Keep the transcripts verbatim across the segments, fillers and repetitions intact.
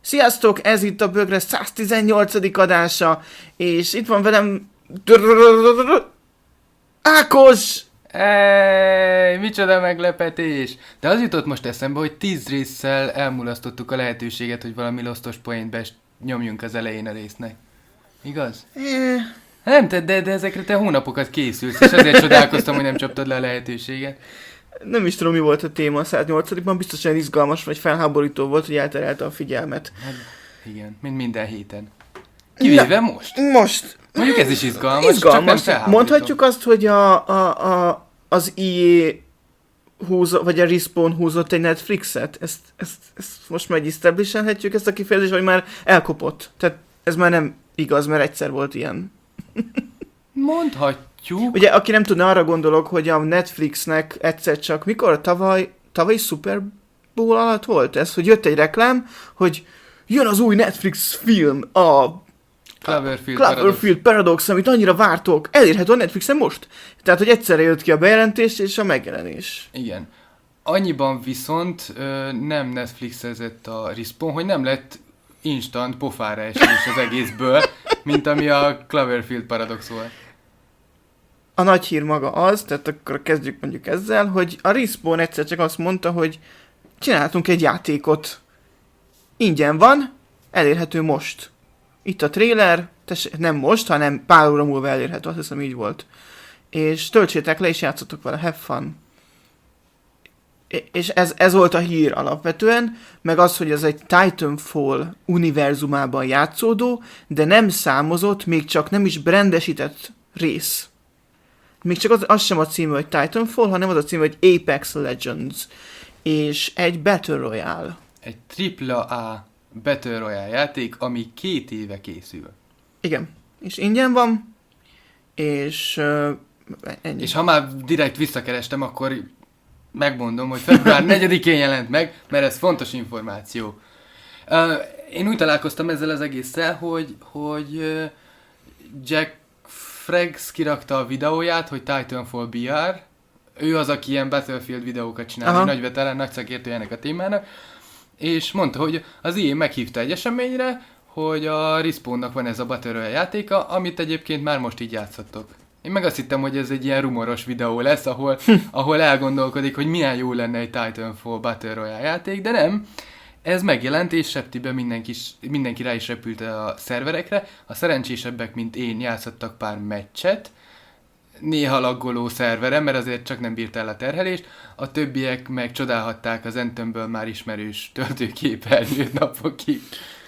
Sziasztok, ez itt a Bögre száztizennyolcadik adása, és itt van velem Ákos! Ej, micsoda meglepetés! De az jutott most eszembe, hogy tíz résszel elmulasztottuk a lehetőséget, hogy valami losztos poént be nyomjunk az elején a résznek. Igaz? Eh. Nem, te, de, de ezekre te hónapokat készülsz, és azért csodálkoztam, hogy nem csaptad le a lehetőséget. Nem is tudom, mi volt a téma a száznyolcadikban, biztosan izgalmas vagy felháborító volt, hogy elterelte a figyelmet. Hát, igen, mint minden héten. Kivéve Na, most. Most. Mondjuk ez is izgalmas, Izgalmas. csak nem felháborító. Mondhatjuk azt, hogy a, a, a, az í á húzott, vagy a Respawn húzott egy Netflixet? Ezt, ezt, ezt most meg establishelhetjük, ezt a kifejezést, vagy már elkopott? Tehát ez már nem igaz, mert egyszer volt ilyen. Mondhatjuk. Ugye, aki nem tudna, arra gondolok, hogy a Netflixnek egyszer csak, mikor tavaly, tavaly Super Bowl alatt volt ez, hogy jött egy reklám, hogy jön az új Netflix film, a Cloverfield, Cloverfield Paradox. Paradox, amit annyira vártok, elérhető a Netflixen most. Tehát, hogy egyszerre jött ki a bejelentés és a megjelenés. Igen. Annyiban viszont ö, nem Netflixezett a Respawn, hogy nem lett instant pofára esés az egészből, mint ami a Cloverfield Paradox volt. A nagy hír maga az, tehát akkor kezdjük mondjuk ezzel, hogy a Respawn egyszer csak azt mondta, hogy csináltunk egy játékot. Ingyen van, elérhető most. Itt a trailer, tessék, nem most, hanem pár óra múlva elérhető, azt hiszem így volt. És töltsétek le, és játszatok vele, have fun. És ez, ez volt a hír alapvetően, meg az, hogy ez egy Titanfall univerzumában játszódó, de nem számozott, még csak nem is brandesített rész. Még csak az, az sem a címe, hogy Titanfall, hanem az a címe, hogy Apex Legends. És egy Battle Royale. Egy tripla A Battle Royale játék, ami két éve készül. Igen. És ingyen van, és uh, ennyi. És ha már direkt visszakerestem, akkor megmondom, hogy február negyedikén jelent meg, mert ez fontos információ. Uh, én úgy találkoztam ezzel az egésszel, hogy, hogy uh, Jack Freggs kirakta a videóját, hogy Titanfall bé er. Ő az, aki ilyen Battlefield videókat csinál, egy nagy veterán, nagy szakértő ennek a témának. És mondta, hogy az í á meghívta egy eseményre, hogy a Respawnnak van ez a Battle Royale játéka, amit egyébként már most így játszottok. Én meg azt hittem, hogy ez egy ilyen rumoros videó lesz, ahol, ahol elgondolkodik, hogy milyen jó lenne egy Titanfall Battle Royale játék, de nem. Ez megjelent, és septiben mindenki, mindenki rá is repült a szerverekre. A szerencsésebbek, mint én, játszottak pár meccset, néha laggoló szerveren, mert azért csak nem bírt el a terhelést, a többiek meg csodálhatták az Anthemből már ismerős töltőképernyőt napokig.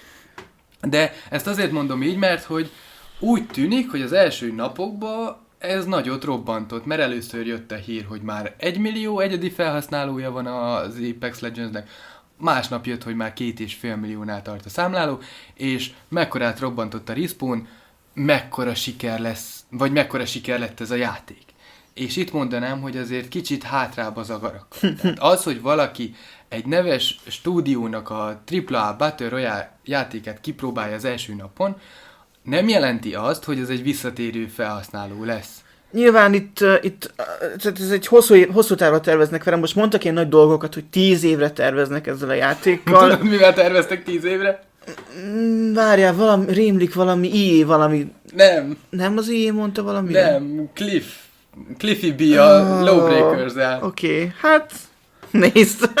De ezt azért mondom így, mert hogy úgy tűnik, hogy az első napokban ez nagyot robbantott, mert először jött a hír, hogy már egy millió egyedi felhasználója van az Apex Legendsnek, másnap jött, hogy már két és fél milliónál tart a számláló, és mekkorát robbantott a Respawn, mekkora siker lesz, vagy mekkora siker lett ez a játék. És itt mondanám, hogy azért kicsit hátrább az agarak. Tehát az, hogy valaki egy neves stúdiónak a tripla A Battle Royale játékát kipróbálja az első napon, nem jelenti azt, hogy ez egy visszatérő felhasználó lesz. Nyilván itt, uh, itt uh, ez egy hosszú, hosszú távra terveznek velem. Most mondtak ilyen nagy dolgokat, hogy tíz évre terveznek ezzel a játékkal. Tudod, mivel terveztek tíz évre? Várjál, valami, rémlik valami í á, valami... Nem. Nem az í á mondta valami? Nem, Cliff. Cliffy B a oh, Lawbreakers-el. Oké, okay. Hát nézd.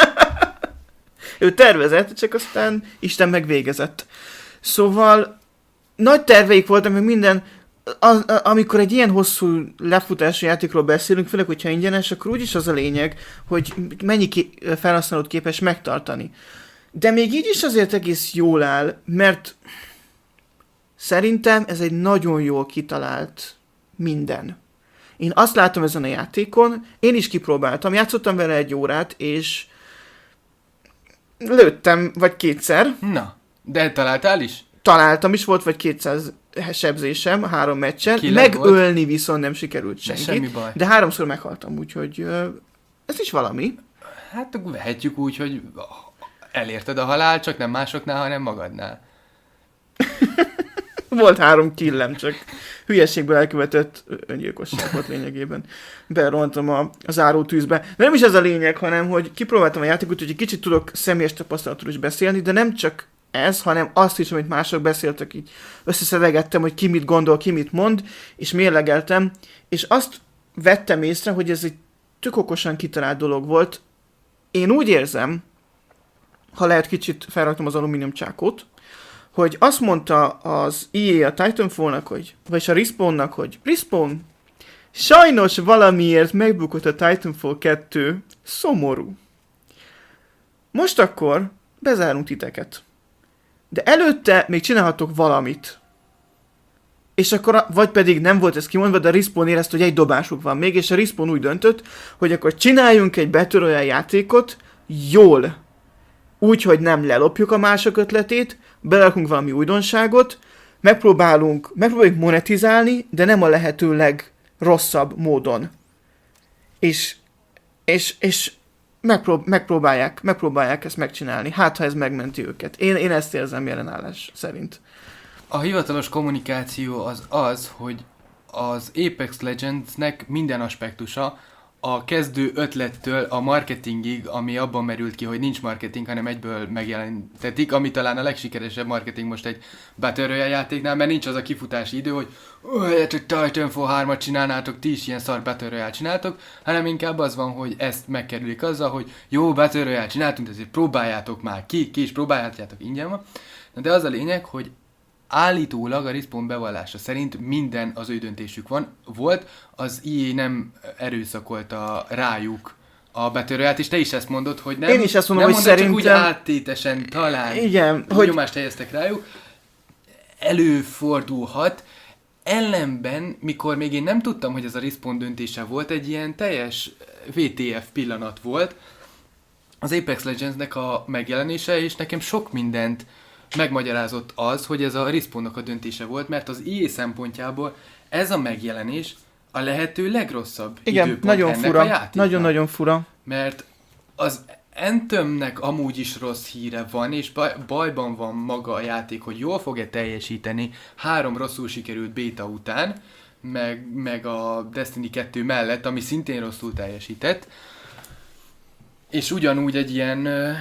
Ő tervezett, csak aztán Isten megvégezett. Szóval nagy terveik voltak, meg minden... A, a, amikor egy ilyen hosszú lefutású játékról beszélünk, főleg, hogyha ingyenes, akkor úgyis az a lényeg, hogy mennyi ké- felhasználót képes megtartani. De még így is azért egész jól áll, mert szerintem ez egy nagyon jól kitalált minden. Én azt látom ezen a játékon, én is kipróbáltam, játszottam vele egy órát, és lőttem vagy kétszer. Na, de találtál is? Találtam is, volt vagy kétszáz sebzésem három meccsen, megölni volt? Viszont nem sikerült senkit, de, semmi baj. De háromszor meghaltam, úgyhogy ez is valami. Hát vehetjük úgy, hogy elérted a halált, csak nem másoknál, hanem magadnál. Volt három killem, csak hülyeségből elkövetett öngyilkosság volt lényegében. Berohantam a, a záró tűzbe. De nem is ez a lényeg, hanem hogy kipróbáltam a játékot, hogy egy kicsit tudok személyes tapasztalatról is beszélni, de nem csak ez, hanem azt is, amit mások beszéltek, így összeszedegettem, hogy ki mit gondol, ki mit mond, és mérlegeltem, és azt vettem észre, hogy ez egy tök okosan kitalált dolog volt. Én úgy érzem, ha lehet kicsit felraktam az alumínium csákót, hogy azt mondta az i á a Titanfall-nak, hogy, vagyis a Respawn-nak, hogy Respawn, sajnos valamiért megbukott a Titanfall kettő, szomorú. Most akkor bezárunk titeket. De előtte még csinálhatok valamit. És akkor, vagy pedig nem volt ez kimondva, de a Respawn érezte, hogy egy dobásuk van még, és a Respawn úgy döntött, hogy akkor csináljunk egy Battle Royale játékot jól. Úgy, hogy nem lelopjuk a mások ötletét, berakunk valami újdonságot, megpróbálunk, megpróbáljuk monetizálni, de nem a lehető legrosszabb módon. És, és, és megprób- megpróbálják, megpróbálják ezt megcsinálni. Hát, ha ez megmenti őket. Én, én ezt érzem jelenállás szerint. A hivatalos kommunikáció az az, hogy az Apex Legendsnek minden aspektusa, a kezdő ötlettől a marketingig, ami abban merült ki, hogy nincs marketing, hanem egyből megjelentetik, ami talán a legsikeresebb marketing most egy Battle Royale játéknál, mert nincs az a kifutási idő, hogy helyett, hogy Titanfall hármat csinálnátok, ti is ilyen szar Battle Royale csináltok, hanem inkább az van, hogy ezt megkerülik azzal, hogy jó, Battle Royale csináltunk, ezért próbáljátok már ki, ki is próbáljátok, ingyen van. De az a lényeg, hogy állítólag a Respawn bevallása szerint minden az ő döntésük van, volt, az i á nem erőszakolta rájuk a Battle Royale-t, és te is ezt mondod, hogy nem, Én is ezt mondom, nem hogy mondod, szerintem... csak úgy áttétesen talán igen, hogy... nyomást helyeztek rájuk. Előfordulhat. Ellenben, mikor még én nem tudtam, hogy ez a Respawn döntése volt, egy ilyen teljes vé té ef pillanat volt az Apex Legendsnek a megjelenése, és nekem sok mindent megmagyarázott az, hogy ez a Respawnnak a döntése volt, mert az i á szempontjából ez a megjelenés a lehető legrosszabb igen, időpont nagyon ennek fura, a játéknak. nagyon-nagyon fura. Mert az Anthemnek amúgy is rossz híre van, és baj, bajban van maga a játék, hogy jól fog-e teljesíteni három rosszul sikerült béta után, meg, meg a Destiny kettő mellett, ami szintén rosszul teljesített. És ugyanúgy egy ilyen uh,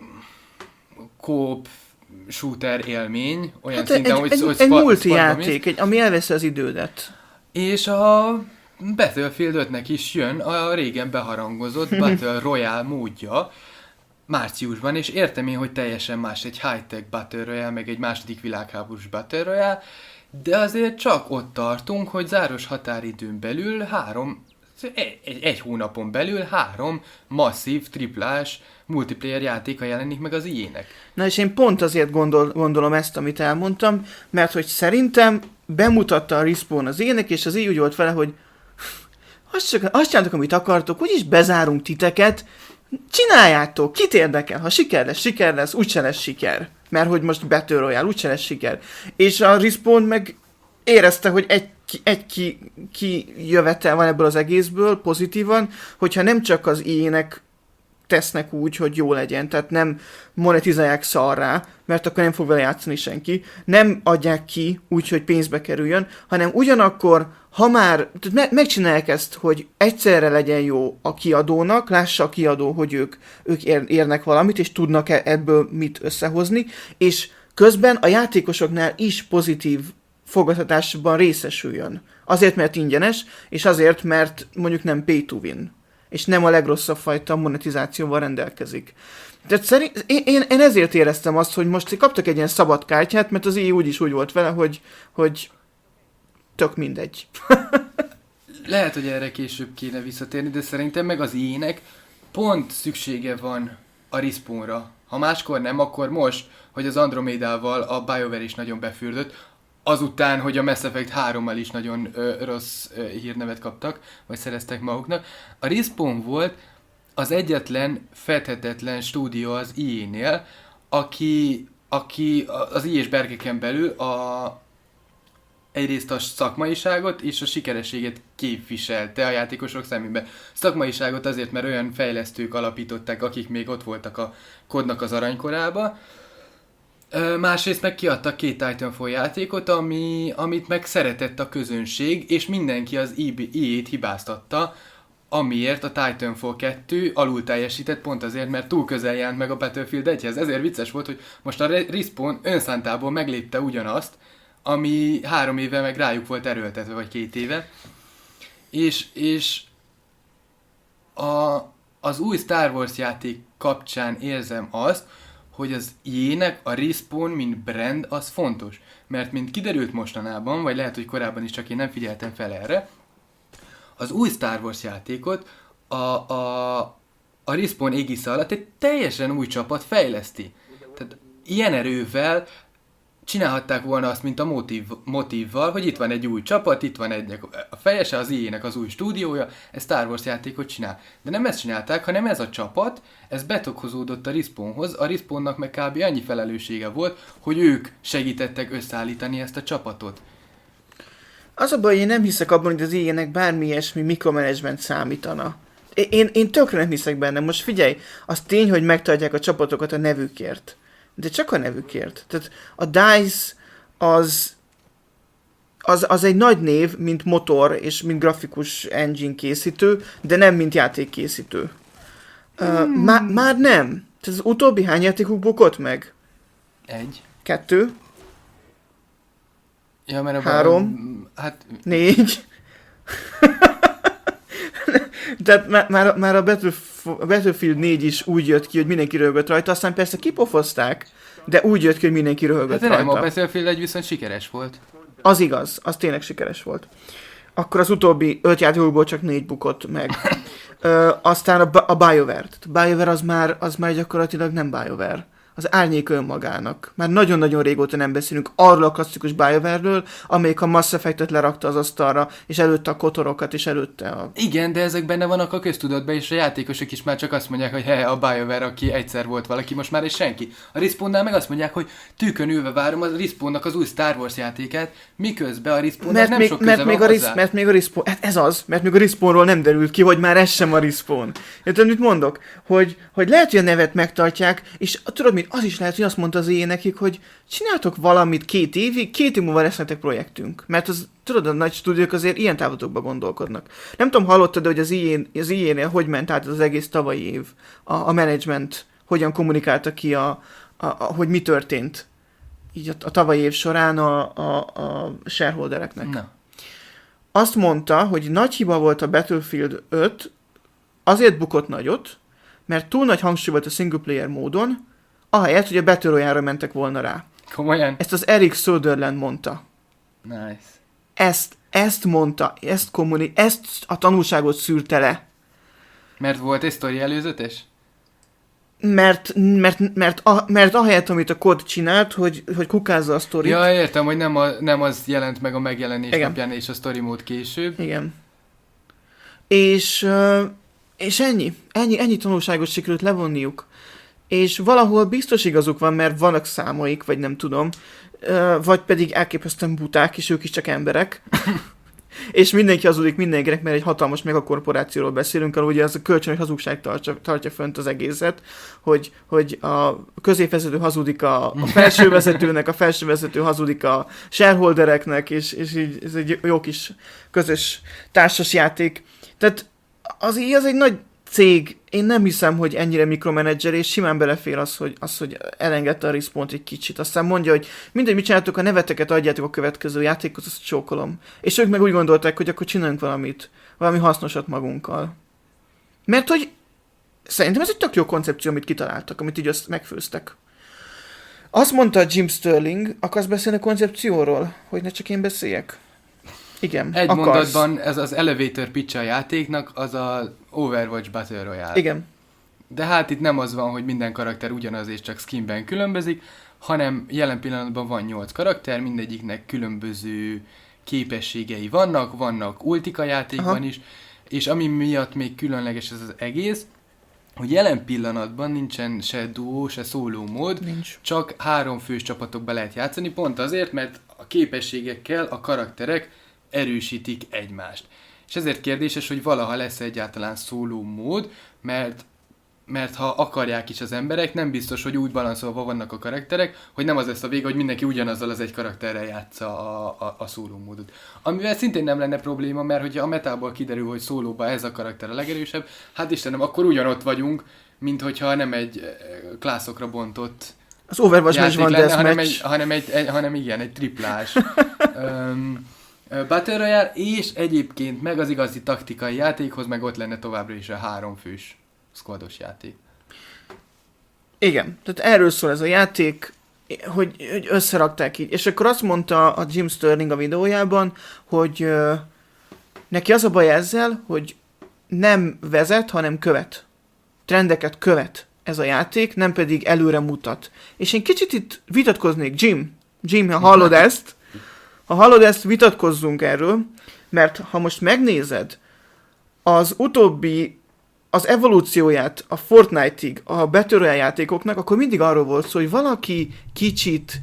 co-op shooter élmény, olyan Hát szinten, egy, hogy... egy, hogy egy spa- multijáték, egy, ami elveszi az idődet. És a Battlefield ötnek is jön a régen beharangozott Battle Royale módja márciusban, és értem én, hogy teljesen más egy high-tech Battle Royale, meg egy második világháborús Battle Royale, de azért csak ott tartunk, hogy záros határidőn belül három, egy, egy hónapon belül három masszív, triplás multiplayer játéka jelenik meg az i á-nek. Na és én pont azért gondol, gondolom ezt, amit elmondtam, mert hogy szerintem bemutatta a Respawn az i á-nek, és az i á úgy volt vele, hogy azt, csak, azt csináltok, amit akartok, úgyis bezárunk titeket, csináljátok, kit érdekel, ha siker lesz, siker lesz, úgyse lesz siker. Mert hogy most Battle Royale, úgyse lesz siker. És a Respawn meg érezte, hogy egy, egy ki, ki jövetel van ebből az egészből pozitívan, hogyha nem csak az i á-nek tesznek úgy, hogy jó legyen, tehát nem monetizálják szarrá, mert akkor nem fog vele játszani senki, nem adják ki úgy, hogy pénzbe kerüljön, hanem ugyanakkor, ha már me- megcsinálják ezt, hogy egyszerre legyen jó a kiadónak, lássa a kiadó, hogy ők, ők ér- érnek valamit, és tudnak e- ebből mit összehozni, és közben a játékosoknál is pozitív fogadtatásban részesüljön. Azért, mert ingyenes, és azért, mert mondjuk nem pay to win, és nem a legrosszabb fajta monetizációval rendelkezik. Tehát szerint, én, én, én ezért éreztem azt, hogy most kaptak egy ilyen szabad kártyát, mert az i á úgyis úgy volt vele, hogy, hogy tök mindegy. Lehet, hogy erre később kéne visszatérni, de szerintem meg az i á-nek pont szüksége van a Respawnra. Ha máskor nem, akkor most, hogy az Andromédával a BioWare is nagyon befürdött, azután, hogy a Mass Effect hárommal is nagyon ö, rossz ö, hírnevet kaptak, vagy szereztek maguknak. A Respawn volt az egyetlen fedhetetlen stúdió az i á-nél, aki, aki az i á-s berkeken belül a, egyrészt a szakmaiságot és a sikerességet képviselte a játékosok szemében. Szakmaiságot azért, mert olyan fejlesztők alapították, akik még ott voltak a kodnak az aranykorába. Másrészt meg kiadtak két Titanfall játékot, ami, amit meg szeretett a közönség, és mindenki az i á-t hibáztatta amiért a Titanfall kettő alul teljesített, pont azért, mert túl közel jelent meg a Battlefield egyhez. Ezért vicces volt, hogy most a Respawn önszántából meglépte ugyanazt, ami három éve meg rájuk volt erőltetve, vagy két éve. És, és a, az új Star Wars játék kapcsán érzem azt, hogy az í á-nek a Respawn, mint brand, az fontos. Mert mint kiderült mostanában, vagy lehet, hogy korábban is, csak én nem figyeltem fel erre, az új Star Wars játékot a, a, a Respawn égisze alatt egy teljesen új csapat fejleszti. Tehát ilyen erővel csinálhatták volna azt, mint a motív, motívval, hogy itt van egy új csapat, itt van egy a fejese, az í á-nek az új stúdiója, ez Star Wars játékot csinál. De nem ezt csinálták, hanem ez a csapat, ez betokozódott a Respawnhoz, a Respawnnak meg kb. Annyi felelőssége volt, hogy ők segítettek összeállítani ezt a csapatot. Az a baj, hogy én nem hiszek abban, hogy az í á-nek bármi ilyesmi mikromanagement számítana. Én, én tökre nem hiszek benne. Most figyelj, az tény, hogy megtartják a csapatokat a nevükért. De csak a nevükért. Tehát a DICE az, az, az egy nagy név, mint motor és mint grafikus engine készítő, de nem mint játékkészítő. Hmm. Uh, má, már nem. Tehát az utóbbi hány játékuk bukott meg? Egy. Kettő. Ja, mert három. A, hát... Négy. Tehát már, már, már a Battlefield négy is úgy jött ki, hogy mindenki röhögött rajta, aztán persze kipofozták, de úgy jött ki, hogy mindenki röhögött hát rajta. Nem, a Battlefield egy viszont sikeres volt. Az igaz, az tényleg sikeres volt. Akkor az utóbbi öt játékokból csak négy bukott meg. Ö, aztán a, a BioWare. A BioWare az már, az már gyakorlatilag nem BioWare. Az árnyék önmagának. Már nagyon-nagyon régóta nem beszélünk arról a klasszikus BioWare-ről, amelyik a Mass Effect-et lerakta az asztalra, és előtte a kotorokat, és előtte a... Igen, de ezek benne vannak a köztudatban, és a játékosok is már csak azt mondják, hogy he, a BioWare, aki egyszer volt valaki, most már és senki. A Respawnnál meg azt mondják, hogy tűkön ülve várom a Respawnnak az új Star Wars játékát, miközben a Respawnnak nem még, sok köze mert még van a hozzá. Ris- mert még a Respawn, hát ez az, mert még a Respawnról nem derült ki, hogy már ez sem a Respawn. Érted, mit mondok? Hogy, hogy lehet, hogy a nevet megtartják, és tudod mit, az is lehet, hogy azt mondta az é á nekik, hogy csináltok valamit két évig, két év múlva lesz nektek projektünk. Mert az, tudod, a nagy stúdiók azért ilyen távlatokba gondolkodnak. Nem tudom, hallottad, hogy az í á, az í á-nél hogy ment át az egész tavalyi év, a, a management, hogyan kommunikálta ki, a, a, a, hogy mi történt így a, a tavalyi év során a, a, a shareholdereknek. Na. Azt mondta, hogy nagy hiba volt a Battlefield öt, azért bukott nagyot, mert túl nagy hangsúly volt a single player módon, ahelyett, hogy a Battle Royale-ra mentek volna rá. Komolyan? Ezt az Eric Söderland mondta. Nice. Ezt, ezt mondta, ezt kommuni, ezt a tanulságot szűrte le. Mert volt egy sztori előzetes? Mert, mert, mert, a, mert ahelyett, amit a kod csinált, hogy, hogy kukázza a sztorit. Ja, értem, hogy nem, a, nem az jelent meg a megjelenés Igen. napján, és a story mód később. Igen. És, és ennyi. ennyi. Ennyi tanulságot sikerült levonniuk. És valahol biztos igazuk van, mert vannak számaik, vagy nem tudom, vagy pedig elképesztően buták, és ők is csak emberek. És mindenki hazudik mindenkinek, mert egy hatalmas megakorporációról beszélünk, ahol ugye az a kölcsönös hazugság tartja, tartja fönt az egészet, hogy, hogy a középvezető hazudik a, a felsővezetőnek, a felsővezető hazudik a shareholdereknek, és, és így ez egy jó kis közös társasjáték. Tehát az, az egy nagy cég, én nem hiszem, hogy ennyire mikromanager, és simán belefér az, hogy, az, hogy elengedte a Respawn-t egy kicsit. Aztán mondja, hogy mindegy, mit csináltok, a neveteket adjátok a következő játékot, azt csókolom. És ők meg úgy gondolták, hogy akkor csináljunk valamit, valami hasznosat magunkkal. Mert hogy szerintem ez egy tök jó koncepció, amit kitaláltak, amit így azt megfőztek. Azt mondta Jim Sterling, akarsz beszélni a koncepcióról, hogy ne csak én beszéljek? Igen, Egy akarsz. mondatban ez az elevator pitch a játéknak, az a Overwatch Battle Royale. Igen. De hát itt nem az van, hogy minden karakter ugyanaz és csak skinben különbözik, hanem jelen pillanatban van nyolc karakter, mindegyiknek különböző képességei vannak, vannak ultika játékban Aha. is, és ami miatt még különleges ez az egész, hogy jelen pillanatban nincsen se duó, se szóló mód, Nincs. csak három fős csapatokba lehet játszani, pont azért, mert a képességekkel a karakterek erősítik egymást. És ezért kérdéses, hogy valaha lesz egyáltalán szóló mód, mert mert ha akarják is az emberek, nem biztos, hogy úgy balanszolva vannak a karakterek, hogy nem az lesz a vége, hogy mindenki ugyanazzal az egy karakterrel játsza a, a, a szólómódot. Amivel szintén nem lenne probléma, mert hogyha a metából kiderül, hogy szólóba ez a karakter a legerősebb, hát Istenem, akkor ugyanott vagyunk, mint hogyha nem egy klászokra bontott az Overwatch is van lenne, hanem, deathmatch. egy, hanem, egy, egy, hanem igen, egy triplás. um, Battle Royale, és egyébként meg az igazi taktikai játékhoz meg ott lenne továbbra is a háromfős squados játék. Igen, tehát erről szól ez a játék, hogy, hogy összerakták így. És akkor azt mondta a Jim Sterling a videójában, hogy uh, neki az a baj ezzel, hogy nem vezet, hanem követ. Trendeket követ ez a játék, nem pedig előre mutat. És én kicsit itt vitatkoznék, Jim, Jim, ha hallod ezt, ha hallod ezt, vitatkozzunk erről, mert ha most megnézed az utóbbi, az evolúcióját a Fortnite-ig, a Battle Royale játékoknak, akkor mindig arról volt szó, hogy valaki kicsit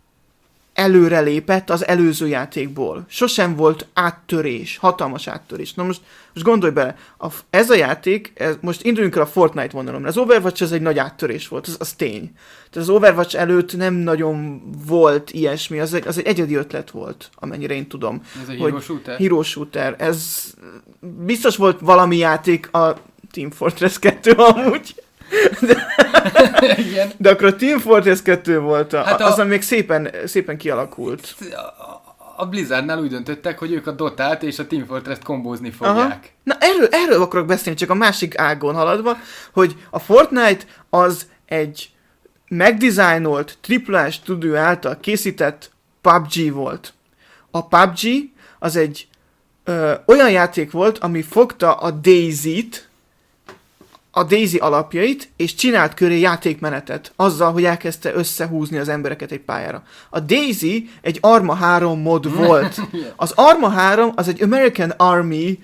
előrelépett az előző játékból. Sosem volt áttörés, hatalmas áttörés. Na most, most gondolj bele, a, ez a játék, ez, most induljunk el a Fortnite vonalomra. Az Overwatch az egy nagy áttörés volt, az, az tény. Tehát az Overwatch előtt nem nagyon volt ilyesmi, az egy, az egy egyedi ötlet volt, amennyire én tudom. Ez a hero shooter? Hero shooter. Ez biztos volt valami játék, a Team Fortress kettő amúgy. De, de akkor a Team Fortress kettő volt, a, hát a, azon még szépen, szépen kialakult. A Blizzardnál úgy döntöttek, hogy ők a Dotát és a Team Fortress-t kombózni fogják. Aha. Na erről, erről akarok beszélni, csak a másik ágon haladva, hogy a Fortnite az egy megdizájnolt, triplás stúdió által készített pé u bé gé volt. A pé u bé gé az egy ö, olyan játék volt, ami fogta a DayZ-t, a DayZ alapjait, és csinált köré játékmenetet, azzal, hogy elkezdte összehúzni az embereket egy pályára. A DayZ egy Arma három mod volt. Az Arma három az egy American Army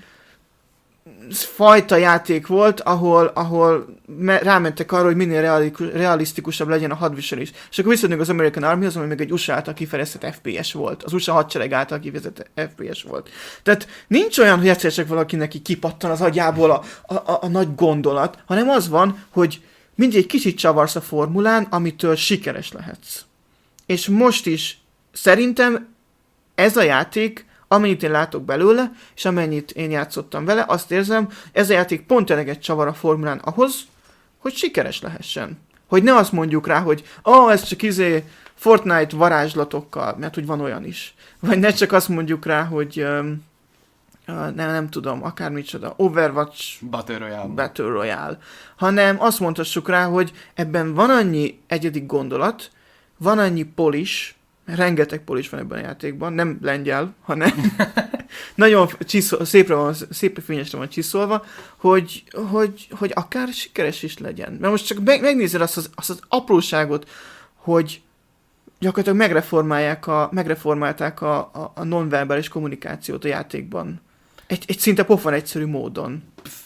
fajta játék volt, ahol, ahol me- rámentek arra, hogy minél reali- realisztikusabb legyen a hadviselés. És akkor visszatérünk az American Army-hoz, ami meg egy u es á által kifejezett ef pé es volt. Az u es á hadsereg által kifejezett ef pé es volt. Tehát nincs olyan, hogy egyszer csak valakinek így kipattan az agyából a, a, a, a nagy gondolat, hanem az van, hogy mindig egy kicsit csavarsz a formulán, amitől sikeres lehetsz. És most is szerintem ez a játék, amennyit én látok belőle, és amennyit én játszottam vele, azt érzem, ez a játék pont eleget csavar a formulán ahhoz, hogy sikeres lehessen. Hogy ne azt mondjuk rá, hogy oh, ez csak izé Fortnite varázslatokkal, mert hogy van olyan is. Vagy ne csak azt mondjuk rá, hogy um, uh, nem, nem tudom, akármicsoda, Overwatch Battle Royale. Battle Royale. Hanem azt mondhassuk rá, hogy ebben van annyi egyedik gondolat, van annyi polish, rengeteg polish van ebben a játékban, nem lengyel, hanem nagyon csiszol, szépre van, szép fényesre van csiszolva, hogy, hogy, hogy akár sikeres is legyen. Mert most csak megnézed azt az, azt az apróságot, hogy gyakorlatilag megreformálják a, megreformálták a, a, a nonverbális kommunikációt a játékban. Egy, egy szinte pofon egyszerű módon.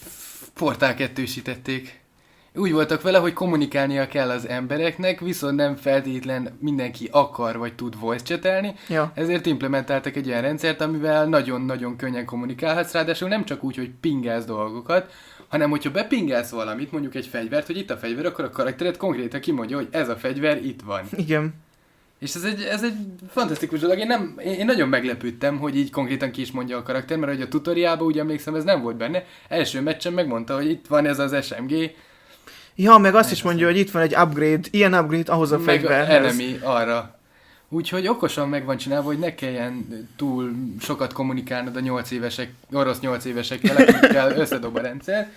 Portál kettősítették. Úgy voltak vele, hogy kommunikálnia kell az embereknek, viszont nem feltétlen mindenki akar vagy tud voice chatelni, ja. Ezért implementáltak egy olyan rendszert, amivel nagyon-nagyon könnyen kommunikálhatsz, ráadásul nem csak úgy, hogy pingelsz dolgokat, hanem hogyha bepingelsz valamit, mondjuk egy fegyvert, hogy itt a fegyver, akkor a karakteret konkrétan kimondja, hogy ez a fegyver itt van. Igen. És ez egy, ez egy fantasztikus dolog. Én, nem, én, én nagyon meglepődtem, hogy így konkrétan ki is mondja a karakter, mert hogy a tutoriálban úgy emlékszem, ez nem volt benne. Első meccsen megmondta, hogy itt van ez az es em gé. Ja, meg azt is mondja, hogy itt van egy upgrade, ilyen upgrade ahhoz a meg fegyverhez. Meg enemy arra. Úgyhogy okosan meg van csinálva, hogy ne kelljen túl sokat kommunikálnod a nyolc évesek, orosz nyolc évesekkel, akikkel összedob a rendszer.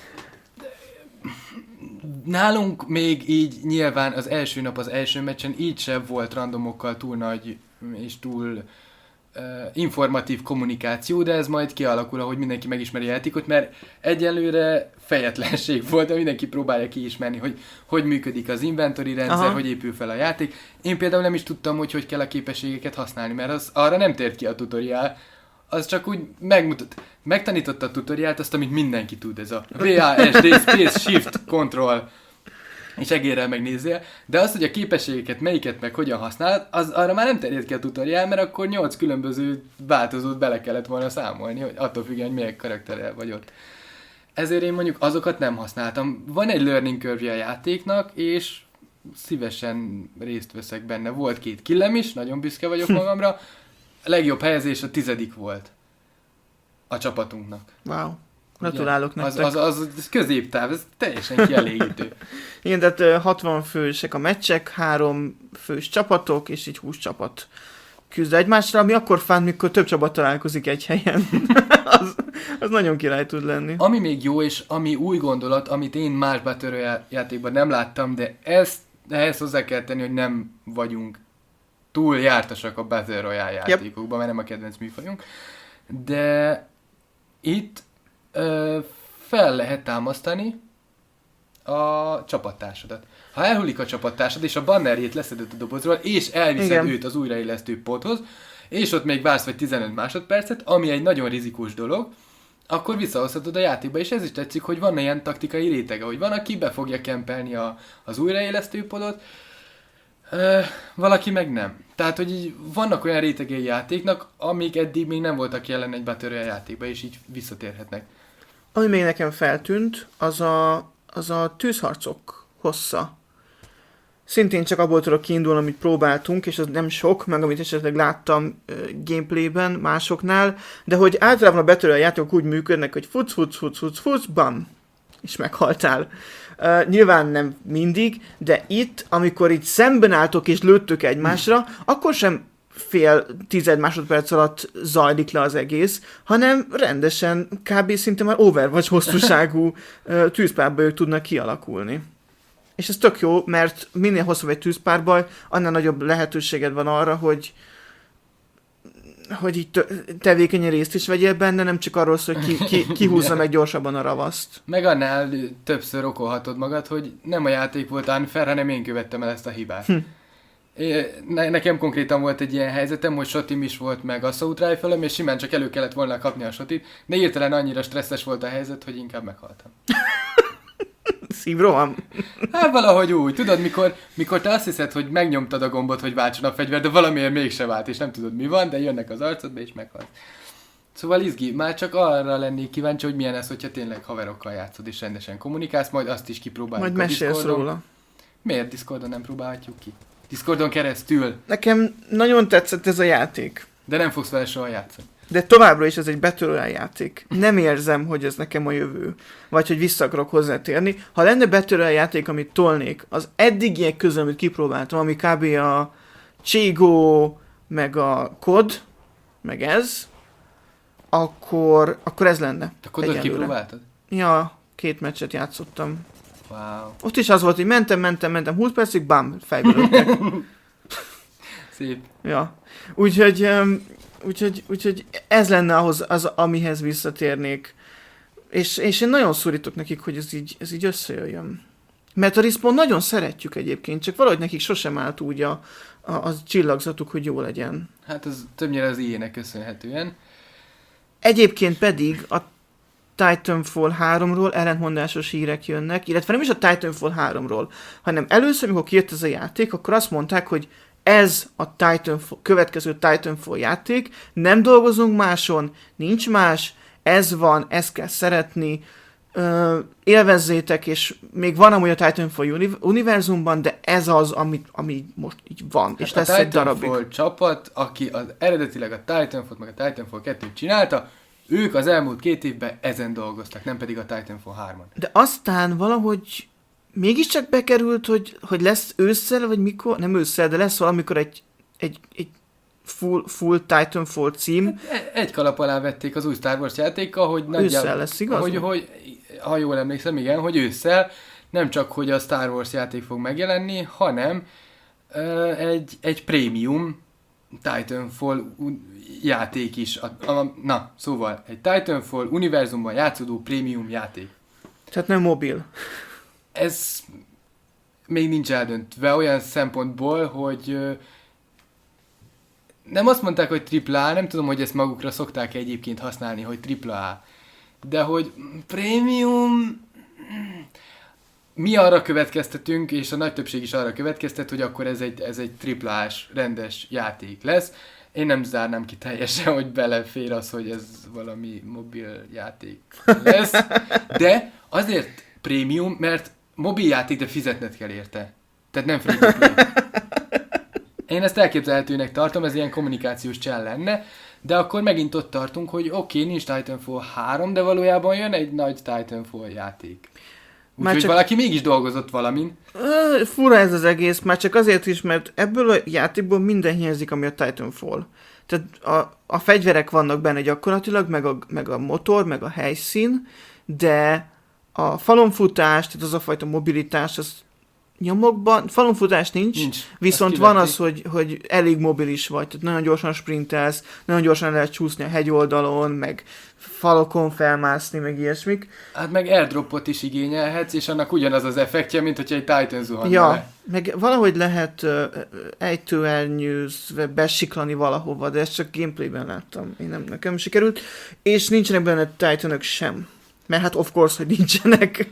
Nálunk még így nyilván az első nap, az első meccsen így sem volt randomokkal túl nagy és túl uh, informatív kommunikáció, de ez majd kialakul, ahogy mindenki megismeri a játékot, mert egyelőre fejetlenség volt, de mindenki próbálja kiismerni, hogy hogy működik az inventory rendszer, Aha. hogy épül fel a játék. Én például nem is tudtam, hogy hogy kell a képességeket használni, mert az, arra nem tért ki a tutoriál, az csak úgy megmutat, megtanította a tutoriált, azt, amit mindenki tud, ez a vé á es dé, Space, Shift, Control, és egérrel megnézzél, de az, hogy a képességeket melyiket meg hogyan használod, az arra már nem terjed ki a tutoriál, mert akkor nyolc különböző változót bele kellett volna számolni, hogy attól függően, hogy milyen karakterrel vagy ott. ezért én mondjuk azokat nem használtam. Van egy learning curve a játéknak, és szívesen részt veszek benne. Volt két killem is, nagyon büszke vagyok magamra. A legjobb helyezés a tizedik volt a csapatunknak. Wow. Gratulálok ja, nektek. Az, az, az, az középtáv, ez teljesen kielégítő. Igen, tehát hatvan fősek a meccsek, három fős csapatok, és így húsz csapat küzd egymásra, ami akkor fán, mikor több csapat találkozik egy helyen. az, az nagyon király tud lenni. Ami még jó, és ami új gondolat, amit én más Battle játékban nem láttam, de ezt, ehhez hozzá kell tenni, hogy nem vagyunk túl jártasak a Battle Royale játékokban, yep. mert nem a kedvenc műfajunk. De itt ö, fel lehet támasztani a csapattársadat. Ha elhullik a csapattársad, és a bannerjét leszedett a dobozról, és elviszed Igen. őt az újraélesztő ponthoz, és ott még vársz vagy tizenöt másodpercet, ami egy nagyon rizikós dolog, akkor visszahozhatod a játékba, és ez is tetszik, hogy van ilyen taktikai rétege, hogy van, aki be fogja kempelni a, az újraélesztő podot, ö, valaki meg nem. Tehát, hogy így vannak olyan rétegei játéknak, amik eddig még nem voltak jelen egy Battle Royale játékba, és így visszatérhetnek. Ami még nekem feltűnt, az a, az a tűzharcok hossza. Szintén csak abból tudok kiindulni, amit próbáltunk, és az nem sok, meg amit esetleg láttam uh, gameplayben másoknál, de hogy általában a Battle Royale játékok úgy működnek, hogy futsz, futsz, futsz, futsz, futsz, bam, és meghaltál. Uh, nyilván nem mindig, de itt, amikor így szemben álltok és lőttök egymásra, akkor sem fél tized másodperc alatt zajlik le az egész, hanem rendesen kb. Szinte már Overwatch hosszúságú uh, tűzpárbajok tudnak kialakulni. És ez tök jó, mert minél hosszabb egy tűzpárbaj, annál nagyobb lehetőséged van arra, hogy hogy így tevékenyen részt is vegyél benne, nem csak arról szól, hogy ki, ki, ki húzza meg gyorsabban a ravaszt. Meg annál többször okolhatod magad, hogy nem a játék volt unfair, hanem én követtem el ezt a hibát. Hm. É, ne, nekem konkrétan volt egy ilyen helyzetem, hogy shotim is volt meg assault rifle-öm, és simán csak elő kellett volna kapni a shotit, de hirtelen annyira stresszes volt a helyzet, hogy inkább meghaltam. Szívroham? Hát valahogy úgy. Tudod, mikor, mikor te azt hiszed, hogy megnyomtad a gombot, hogy váltson a fegyver, de valamiért mégse vált, és nem tudod mi van, de jönnek az arcodba, és meghalsz. Szóval izgi, már csak arra lennék kíváncsi, hogy milyen ez, hogyha tényleg haverokkal játszod, és rendesen kommunikálsz, majd azt is kipróbáljuk. Majd mesélsz róla. Miért Discordon nem próbálhatjuk ki? Discordon keresztül. Nekem nagyon tetszett ez a játék. De nem fogsz vele soha játszani. De továbbra is ez egy Battle Royale játék. Nem érzem, hogy ez nekem a jövő. Vagy hogy vissza akarok hozzátérni. Ha lenne Battle Royale játék, amit tolnék, az eddigiek közül, amit kipróbáltam, ami kb. A Chigo, meg a kod, meg ez, akkor, akkor ez lenne. A kodot kipróbáltad? Ja, két meccset játszottam. Wow. Ott is az volt, hogy mentem, mentem, mentem, húsz percig, bam, fejbe lőttek. Szép. Ja. Úgyhogy... Um, Úgyhogy, úgyhogy ez lenne ahhoz, az, amihez visszatérnék. És, és én nagyon szorítok nekik, hogy ez így, ez így összejöjjön. Mert a Respawn nagyon szeretjük egyébként, csak valahogy nekik sosem állt úgy a, a, a csillagzatuk, hogy jó legyen. Hát az többnyire az ilyenek köszönhetően. Egyébként pedig a Titanfall háromról ellentmondásos hírek jönnek, illetve nem is a Titanfall háromról, hanem először, amikor kijött ez a játék, akkor azt mondták, hogy ez a Titanfall, következő Titanfall játék, nem dolgozunk máson, nincs más, ez van, ezt kell szeretni, ö, élvezzétek, és még van amúgy a Titanfall uni- univerzumban, de ez az, ami, ami most így van, hát és lesz egy darabig. A Titanfall csapat, aki az, eredetileg a Titanfall meg a Titanfall kettőt csinálta, ők az elmúlt két évben ezen dolgoztak, nem pedig a Titanfall hárman. De aztán valahogy mégiscsak bekerült, hogy, hogy lesz ősszel, vagy mikor, nem ősszel, de lesz valamikor egy, egy, egy full, full Titanfall cím. Hát egy kalap alá vették az új Star Wars játékkal, hogy ősszel lesz, igaz? Hogy, hogy, ha jól emlékszem, igen, hogy ősszel nem csak, hogy a Star Wars játék fog megjelenni, hanem uh, egy, egy prémium Titanfall játék is. A, a, na, szóval egy Titanfall univerzumban játszódó prémium játék. Tehát nem mobil. Ez még nincs eldöntve olyan szempontból, hogy nem azt mondták, hogy tripla á, nem tudom, hogy ezt magukra szokták egyébként használni, hogy tripla á, de hogy prémium, mi arra következtetünk, és a nagy többség is arra következtet, hogy akkor ez egy, ez egy tripla á-s rendes játék lesz. Én nem zárnám ki teljesen, hogy belefér az, hogy ez valami mobil játék lesz, de azért prémium, mert mobil játék, de fizetned kell érte. Tehát nem free to play. Én ezt elképzelhetőnek tartom, ez ilyen kommunikációs csel lenne, de akkor megint ott tartunk, hogy oké, okay, nincs Titanfall három, de valójában jön egy nagy Titanfall játék. Úgyhogy csak... valaki mégis dolgozott valamin. Uh, fura ez az egész, már csak azért is, mert ebből a játékból minden hiányzik, ami a Titanfall. Tehát a, a fegyverek vannak benne gyakorlatilag, meg a, meg a motor, meg a helyszín, de a falonfutás, tehát az a fajta mobilitás, az nyomokban, falonfutás nincs, nincs. Viszont van az, hogy, hogy elég mobilis vagy, tehát nagyon gyorsan sprintelsz, nagyon gyorsan lehet csúszni a hegyoldalon, meg falokon felmászni, meg ilyesmik. Hát meg airdropot is igényelhetsz, és annak ugyanaz az effektje, mint hogyha egy Titan zuhanna. Ja, le. meg valahogy lehet uh, ejtőernyőzve besiklani valahova, de ezt csak gameplayben láttam, én nem, nekem sikerült, és nincsenek benne Titanok sem. Mert hát of course, hogy nincsenek.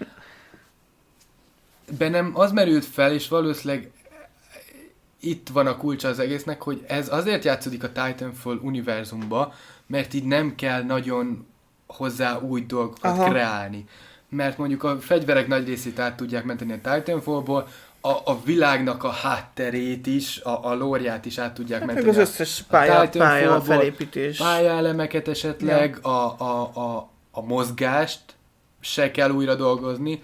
Bennem az merült fel, és valószínűleg itt van a kulcsa az egésznek, hogy ez azért játszódik a Titanfall univerzumba, mert így nem kell nagyon hozzá új dolgokat Aha. kreálni. Mert mondjuk a fegyverek nagy részét át tudják menteni a Titanfallból, a, a világnak a hátterét is, a, a lóriát is át tudják hát menteni. Meg az összes pálya, pálya felépítés. Pályaelemeket esetleg, ja. a, a, a, a mozgást se kell újra dolgozni.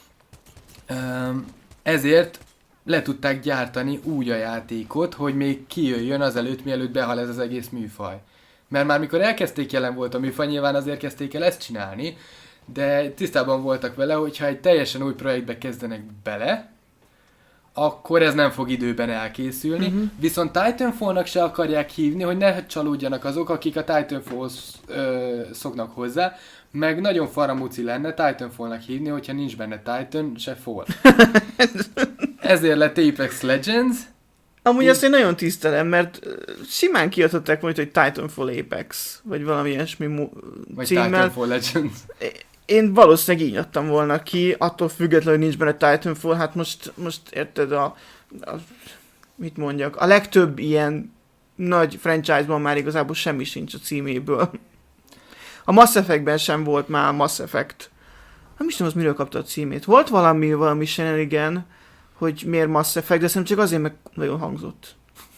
Ezért le tudták gyártani úgy a játékot, hogy még kijöjjön azelőtt, mielőtt behal ez az egész műfaj. Mert már mikor elkezdték, jelen volt a műfaj, nyilván azért kezdték el ezt csinálni, de tisztában voltak vele, hogyha egy teljesen új projektbe kezdenek bele, akkor ez nem fog időben elkészülni. Uh-huh. Viszont Titanfallnak se akarják hívni, hogy ne csalódjanak azok, akik a Titanfallhoz ö, szoknak hozzá, meg nagyon faramúci lenne Titanfallnak hívni, hogyha nincs benne Titan, se Fall. Ezért lett Apex Legends. Amúgy azt én nagyon tisztelem, mert simán kiadhatták majd, hogy Titanfall Apex, vagy valami ilyesmi mu- vagy címmel. Titanfall Legends. Én valószínűleg így adtam volna ki, attól függetlenül, hogy nincs benne Titanfall, hát most, most érted a, a mit mondjak, a legtöbb ilyen nagy franchise-ban már igazából semmi sincs a címéből. A Mass Effectben sem volt már Mass Effect. Nem is tudom, az miről kapta a címét. Volt valami, valami shenanigan, hogy miért Mass Effect, de szerintem csak azért, mert nagyon hangzott.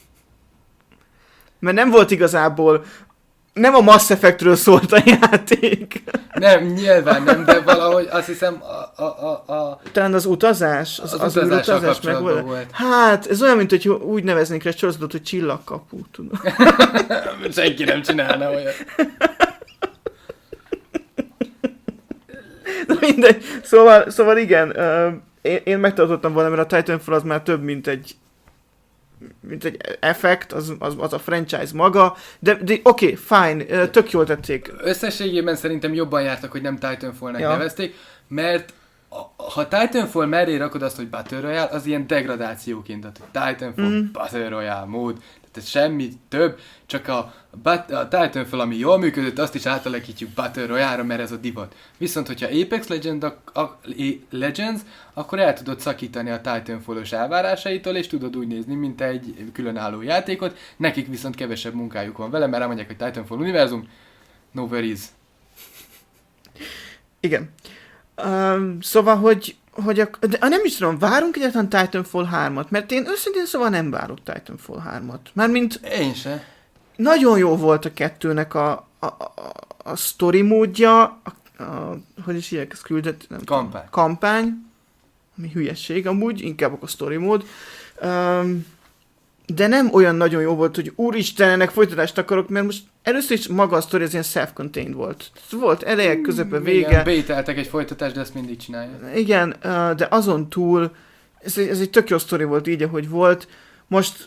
Mert nem volt igazából, nem a Mass Effectről szólt a játék. Nem, nyilván nem, de valahogy azt hiszem a... a, a, a... Talán az utazás, az, az, az utazással utazás meg volt. volt. Hát, ez olyan, mint hogy úgy neveznénk rá egy sorozatot, hogy csillagkapu, tudom. Senki nem csinálna olyan. Na mindegy. Szóval, szóval igen, uh, én, én megtartottam volna, mert a Titanfall az már több, mint egy mint egy effekt, az, az, az a franchise maga, de, de oké, okay, fine, uh, tök jól tették. Összességében szerintem jobban jártak, hogy nem Titanfallnak ja. nevezték, mert a, ha Titanfall mellé rakod azt, hogy Battle Royale, az ilyen degradációként, tehát Titanfall mm. Battle Royale mód, tehát semmi több, csak a, a Titanfall, ami jól működött, azt is átalakítjuk Battle Royale-ra, mert ez a divat. Viszont, hogyha Apex Legend, a, a, Legends, akkor el tudod szakítani a Titanfall-os elvárásaitól, és tudod úgy nézni, mint egy különálló játékot, nekik viszont kevesebb munkájuk van vele, mert elmondják, hogy Titanfall univerzum, no worries. Igen. Um, szóval, hogy hogy a, de nem is tudom, várunk egyáltalán Titanfall hármat, mert én őszintén szóval nem várok Titanfall hármat. Mármint... Én se. Nagyon jó volt a kettőnek a, a, a, a story módja, a, a, hogy is hívják, ez küldött? Kampány. Kampány, ami hülyesség amúgy, inkább a story mód. Um, de nem olyan nagyon jó volt, hogy úristen, ennek folytatást akarok, mert most először is maga a sztori az ilyen self-contained volt. Volt eleje, közepe, vége. Igen, bételtek egy folytatást, de ezt mindig csinálja. Igen, de azon túl, ez egy, ez egy tök jó sztori volt így, ahogy volt. Most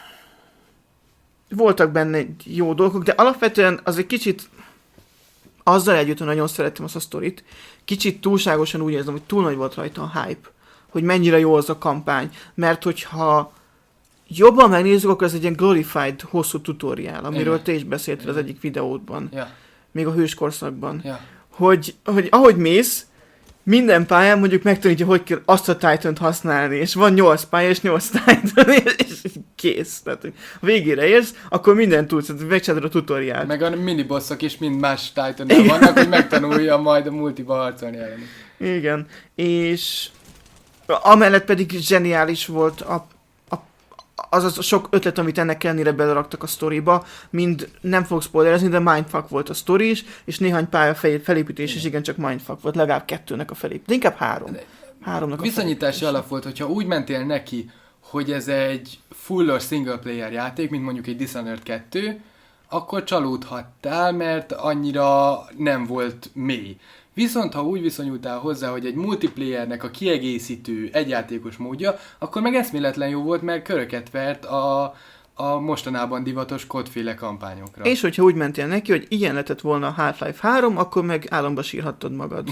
voltak benne jó dolgok, de alapvetően az egy kicsit, azzal együtt, hogy nagyon szerettem azt a sztorit, kicsit túlságosan úgy érzem, hogy túl nagy volt rajta a hype, hogy mennyire jó az a kampány, mert hogyha jobban megnézzük, akkor ez egy ilyen glorified, hosszú tutoriál, amiről igen. te is beszéltél igen. az egyik videódban. Ja. Még a hőskorszakban. Ja. Hogy, hogy ahogy mész, minden pályán mondjuk megtanítja, hogy kell azt a Titan-t használni, és van nyolc pálya, és nyolc Titan, és kész. Tehát, hogy a végére érsz, akkor mindent tudsz, tehát megcsinálod a tutoriált. Meg a minibosszok is mind más Titan-nál vannak, hogy megtanulja majd a multiba harcolni elleni. Igen, és amellett pedig zseniális volt a, a, az az sok ötlet, amit ennek ellenére beleraktak a sztoriba, mind nem fogok spoilerezni, de mindfuck volt a sztori is, és néhány pálya felépítés is igencsak mindfuck volt, legalább kettőnek a felépítés, de inkább három. Háromnak a viszonyítási alap volt, hogyha úgy mentél neki, hogy ez egy fullos single player játék, mint mondjuk egy Dishonored kettő, akkor csalódhattál, mert annyira nem volt mély. Viszont ha úgy viszonyultál hozzá, hogy egy multiplayernek a kiegészítő egyjátékos módja, akkor meg eszméletlen jó volt, mert köröket vert a, a mostanában divatos kódféle kampányokra. És hogyha úgy mentél neki, hogy ilyen lehetett volna a Half-Life három, akkor meg álomba sírhattad magad.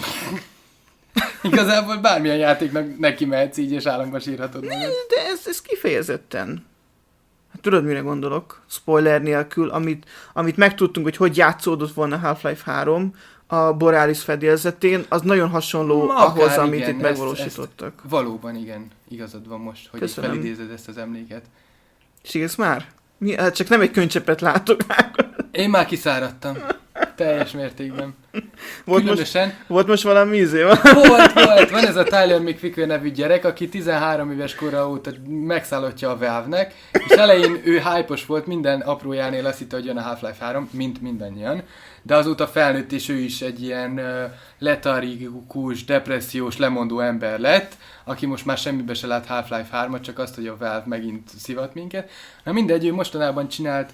Igazából bármilyen játéknak neki mehetsz így, és álomba sírhatod magad. De ez, ez kifejezetten. Hát tudod, mire gondolok? Spoiler nélkül, amit, amit megtudtunk, hogy hogy játszódott volna Half-Life három a Borealis fedélzetén, az nagyon hasonló Ma ahhoz, akár amit igen, itt megvalósítottak. Ezt, ezt valóban igen, igazad van most, hogy Köszönöm. felidézed ezt az emléket. És igaz már? Mi? Hát csak nem egy könycsepet látok. Én már kiszáradtam. Teljes mértékben. Volt Különösen... most, volt most valami ízé? Volt, volt. Van ez a Tyler McVicker nevű gyerek, aki tizenhárom éves kora óta megszállottja a Valve-nek, és elején ő hype-os volt, minden aprójánél azt hitte, hogy jön a Half-Life három, mint mindannyian, de azóta felnőtt, és ő is egy ilyen uh, letarikus, depressziós, lemondó ember lett, aki most már semmibe se lát Half-Life hármat, csak azt, hogy a Valve megint szivat minket. Na mindegy, ő mostanában csinált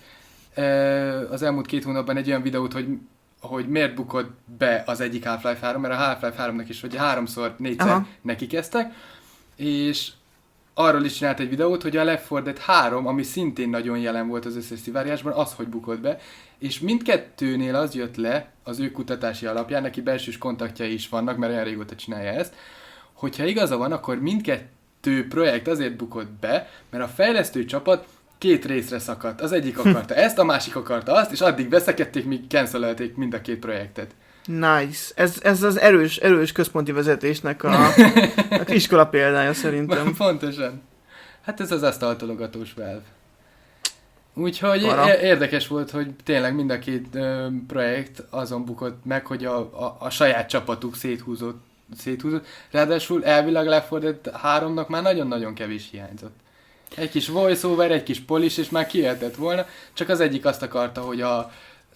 uh, az elmúlt két hónapban egy olyan videót, hogy hogy miért bukott be az egyik Half-Life három, mert a Half-Life háromnak is, hogy háromszor, négyszer Aha. neki kezdtek, és arról is csinált egy videót, hogy a Left four Dead három, ami szintén nagyon jelen volt az összes szivárjásban, az, hogy bukott be, és mindkettőnél az jött le, az ő kutatási alapján, neki belsős kontaktjai is vannak, mert olyan régóta csinálja ezt, hogyha igaza van, akkor mindkettő projekt azért bukott be, mert a fejlesztő csapat két részre szakadt. Az egyik akarta ezt, a másik akarta azt, és addig beszekedték, míg cancelölték mind a két projektet. Nice. Ez, ez az erős, erős központi vezetésnek a, a iskola példája szerintem. Pontosan. Hát ez az asztaltologatós Valve. Úgyhogy Para. é- érdekes volt, hogy tényleg mind a két ö, projekt azon bukott meg, hogy a, a, a saját csapatuk széthúzott, széthúzott. Ráadásul elvileg Left four Dead háromnak már nagyon-nagyon kevés hiányzott. Egy kis voiceover, egy kis polish, és már kijöhetett volna, csak az egyik azt akarta, hogy a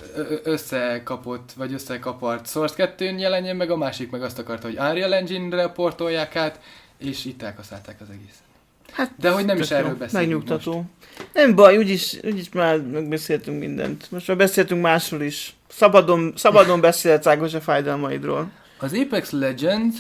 összekapott, vagy összekapart Source kettőn jelenjen meg, a másik meg azt akarta, hogy Unreal Engine-re portolják át, és itt elkaszálták az egészet. Hát, de hogy nem is jó, erről beszélünk megnyugtató. most. Nem baj, úgyis, úgyis már megbeszéltünk mindent. Most már beszéltünk másról is. Szabadon, szabadon beszélhetsz Ágos a fájdalmaidról. Az Apex Legends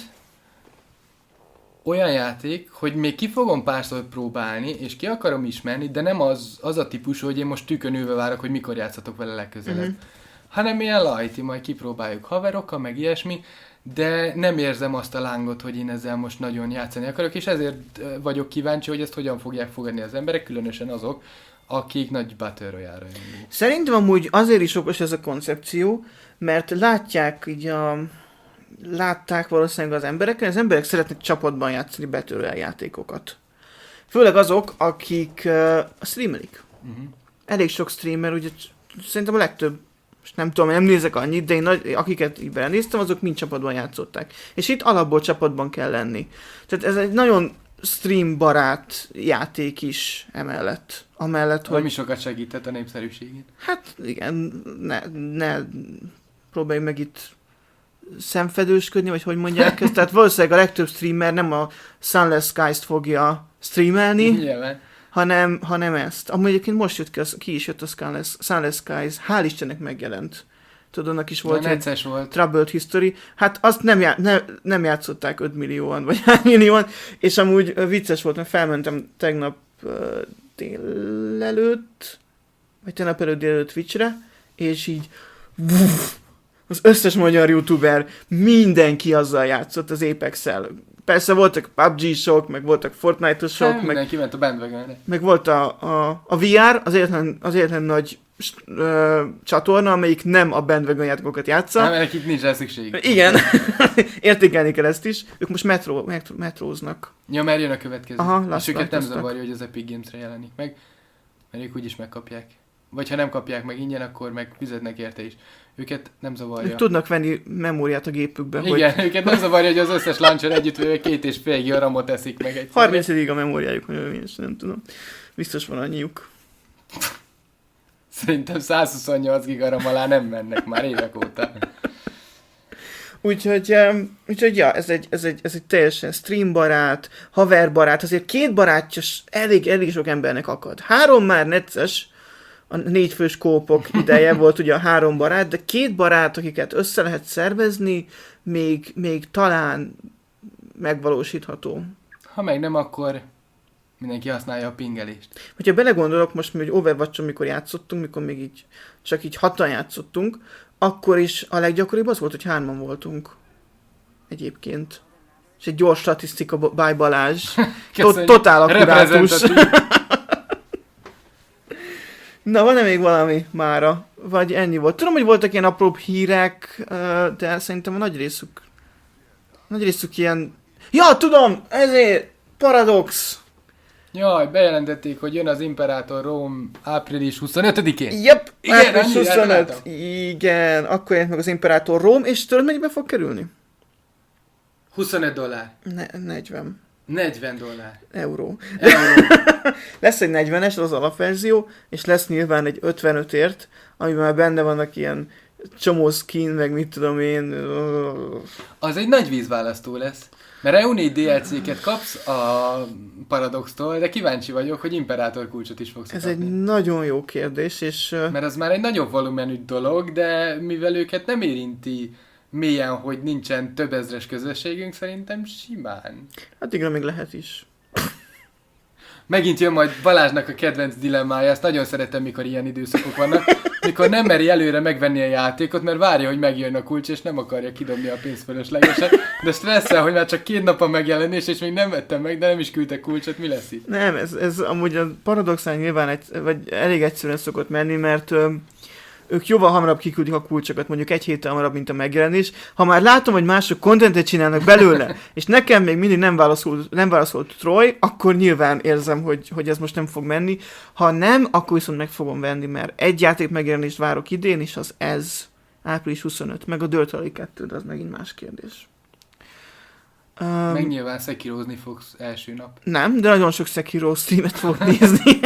olyan játék, hogy még ki fogom párszor próbálni, és ki akarom ismerni, de nem az, az a típusú, hogy én most tükön ülve várok, hogy mikor játszatok vele legközelebb. Uh-huh. Hanem ilyen lighty, majd kipróbáljuk haverokkal, meg ilyesmi, de nem érzem azt a lángot, hogy én ezzel most nagyon játszani akarok, és ezért vagyok kíváncsi, hogy ezt hogyan fogják fogadni az emberek, különösen azok, akik nagy Battle Royale-ra jönnek. Szerintem amúgy azért is okos ez a koncepció, mert látják így a... látták valószínűleg az emberek, az emberek szeretnek csapatban játszani Battle Royale játékokat. Főleg azok, akik uh, streamelik. Uh-huh. Elég sok streamer, ugye szerintem a legtöbb, most nem tudom, nem nézek annyit, de én nagy, akiket így belenéztem, azok mind csapatban játszották. És itt alapból csapatban kell lenni. Tehát ez egy nagyon stream-barát játék is emellett. Amellett, hogy... Ami sokat segített a népszerűségén. Hát igen, ne, ne próbálj meg itt szemfedősködni, vagy hogy mondják ezt. Tehát valószínűleg a legtöbb streamer nem a Sunless Skies-t fogja streamelni, Nyilván. hanem, hanem ezt. Amúgy egyébként most jött ki, ki is jött a Sunless, Sunless Skies, hál' Istennek megjelent. Tudod, annak is volt egy volt. Troubled History. Hát azt nem, já- ne, nem játszották öt millióan, vagy hány millióan, és amúgy uh, vicces volt, mert felmentem tegnap uh, délelőtt, vagy tegnap előtt délelőtt Twitchre, és így vuff, az összes magyar youtuber, mindenki azzal játszott az Apex-el. Persze voltak pé u bé gé-sok, meg voltak Fortnite-osok, Hát, meg, mindenki ment a bandwagonre. meg volt a, a, a vé er, az egyetlen, az egyetlen nagy ö, csatorna, amelyik nem a bandwagon játékokat játsza. Nem, mert itt nincs rá szükség. Igen, értékelni kell ezt is. Ők most metro, metro, metróznak. Ja, mert jön a következő. Aha, és őket nem látoztak. zavarja, hogy az Epic Games-re jelenik meg, mert ők úgyis megkapják. Vagy ha nem kapják meg ingyen, akkor meg fizetnek érte is. Őket nem zavarja. Ők tudnak venni memóriát a gépükbe. Igen, hogy őket nem zavarja, hogy az összes launcher együtt két és fél giga ramot eszik meg egy. harminc giga memóriájuk, hogy én is nem tudom. Biztos van annyiuk. Szerintem száz huszonnyolc giga ram alá nem mennek már évek óta. Úgyhogy, um, úgyhogy ja, ez egy, ez, egy, ez egy teljesen streambarát, haverbarát, azért két barátja elég, elég sok embernek akad. Három már necces, a négyfős kópok ideje volt ugye a három barát, de két barát, akiket össze lehet szervezni, még, még talán megvalósítható. Ha meg nem, akkor mindenki használja a pingelést. Hogyha belegondolok, most mi, hogy Overwatch-on, mikor játszottunk, mikor még így, csak így hatan játszottunk, akkor is a leggyakoribb az volt, hogy hárman voltunk. Egyébként. És egy gyors statisztika by Balázs. To- totál akkurátus. Na, van-e még valami mára? Vagy ennyi volt? Tudom, hogy voltak ilyen apróbb hírek, de szerintem a nagy részük... Nagy részük ilyen... Ja, tudom! Ezért! Paradox! Jaj, bejelentették, hogy jön az Imperator Rome április huszonötödikén. Yep, Igen, április annyira huszonöt. eltaláltam. Igen, akkor jelent meg az Imperator Rome, és tudod, mennyibe fog kerülni? huszonöt dollár. Ne- negyven negyven dollár. euró. Euró. Lesz egy negyvenes, az alapverzió, és lesz nyilván egy ötvenötért, amiben már benne vannak ilyen csomó skin, meg mit tudom én. Az egy nagy vízválasztó lesz. Mert E U négy dé el cé-ket kapsz a Paradox-tól, de kíváncsi vagyok, hogy Imperátor kulcsot is fogsz Ez kapni. egy nagyon jó kérdés, és... ö, Mert az már egy nagyobb volumenű dolog, de mivel őket nem érinti mélyen, hogy nincsen több ezres közösségünk, szerintem simán. Hát igen, még lehet is. Megint jön majd Balázsnak a kedvenc dilemmája, ezt nagyon szeretem, mikor ilyen időszakok vannak, mikor nem meri előre megvenni a játékot, mert várja, hogy megjön a kulcs, és nem akarja kidobni a pénzt fölöslegesen, de stresszel, hogy már csak két nap a megjelenés, és még nem vettem meg, de nem is küldtek kulcsot, mi lesz itt? Nem, ez, ez amúgy a Paradoxán nyilván egy, vagy elég egyszerűen szokott menni, mert ö, ők jóval hamarabb kiküldik a kulcsokat, mondjuk egy héttel hamarabb, mint a megjelenés. Ha már látom, hogy mások contentet csinálnak belőle, és nekem még mindig nem válaszolt, nem válaszolt Troy, akkor nyilván érzem, hogy, hogy ez most nem fog menni. Ha nem, akkor viszont meg fogom venni, mert egy játék megjelenést várok idén, és az ez április huszonöt, meg a Dirt Rally kettő, de az megint más kérdés. Um, Meg nyilván szekirózni fogsz első nap. nem, de nagyon sok Sekiro streamet fog nézni.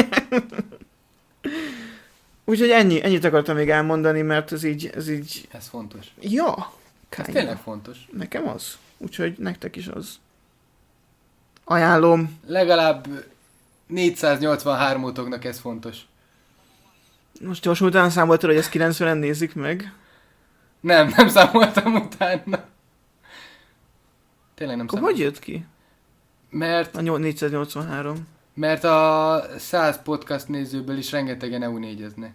Úgyhogy ennyi, ennyit akartam még elmondani, mert ez így, ez így, Ez fontos. ja, Ez kinda. tényleg fontos. Nekem az. Úgyhogy nektek is az. Ajánlom. Legalább négyszáznyolcvanhárom-toknak ez fontos. Most gyorsan utána számoltad, hogy ezt kilencvenen nézik meg. Nem, nem számoltam utána. Tényleg nem Akkor számoltam. hogy jött ki? Mert, A nyol- négyszáznyolcvanhárom. mert a száz podcast nézőből is rengetegen E U négyeznek.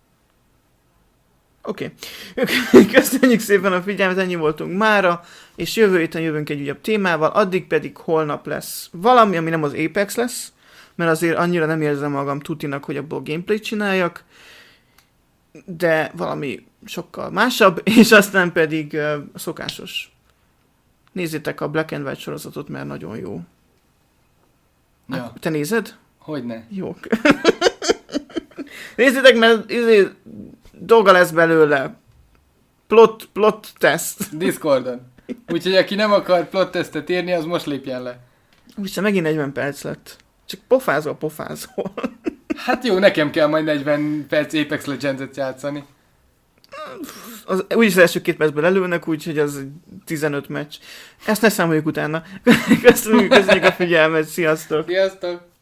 Oké. Okay. Köszönjük szépen a figyelmet, ennyi voltunk mára, és jövő héten jövünk egy újabb témával, addig pedig holnap lesz valami, ami nem az Apex lesz, mert azért annyira nem érzem magam tutinak, hogy abból gameplayt csináljak, de valami sokkal másabb, és aztán pedig uh, a szokásos. Nézzétek a Black and White sorozatot, mert nagyon jó. Ja, Te nézed? hogyne. Jó. Nézzétek, mert izé, dolga lesz belőle. Plot, plot test. Discordon. Úgyhogy aki nem akar plot tesztet írni, az most lépjen le. Úgyse megint negyven perc lett. Csak pofázol, pofázol. Hát jó, nekem kell majd negyven perc Apex Legends-et játszani. Az, úgyis az első két percben előnek, úgyhogy az tizenöt meccs. Ezt ne számoljuk utána. Köszönjük, köszönjük a figyelmet, sziasztok! Sziasztok!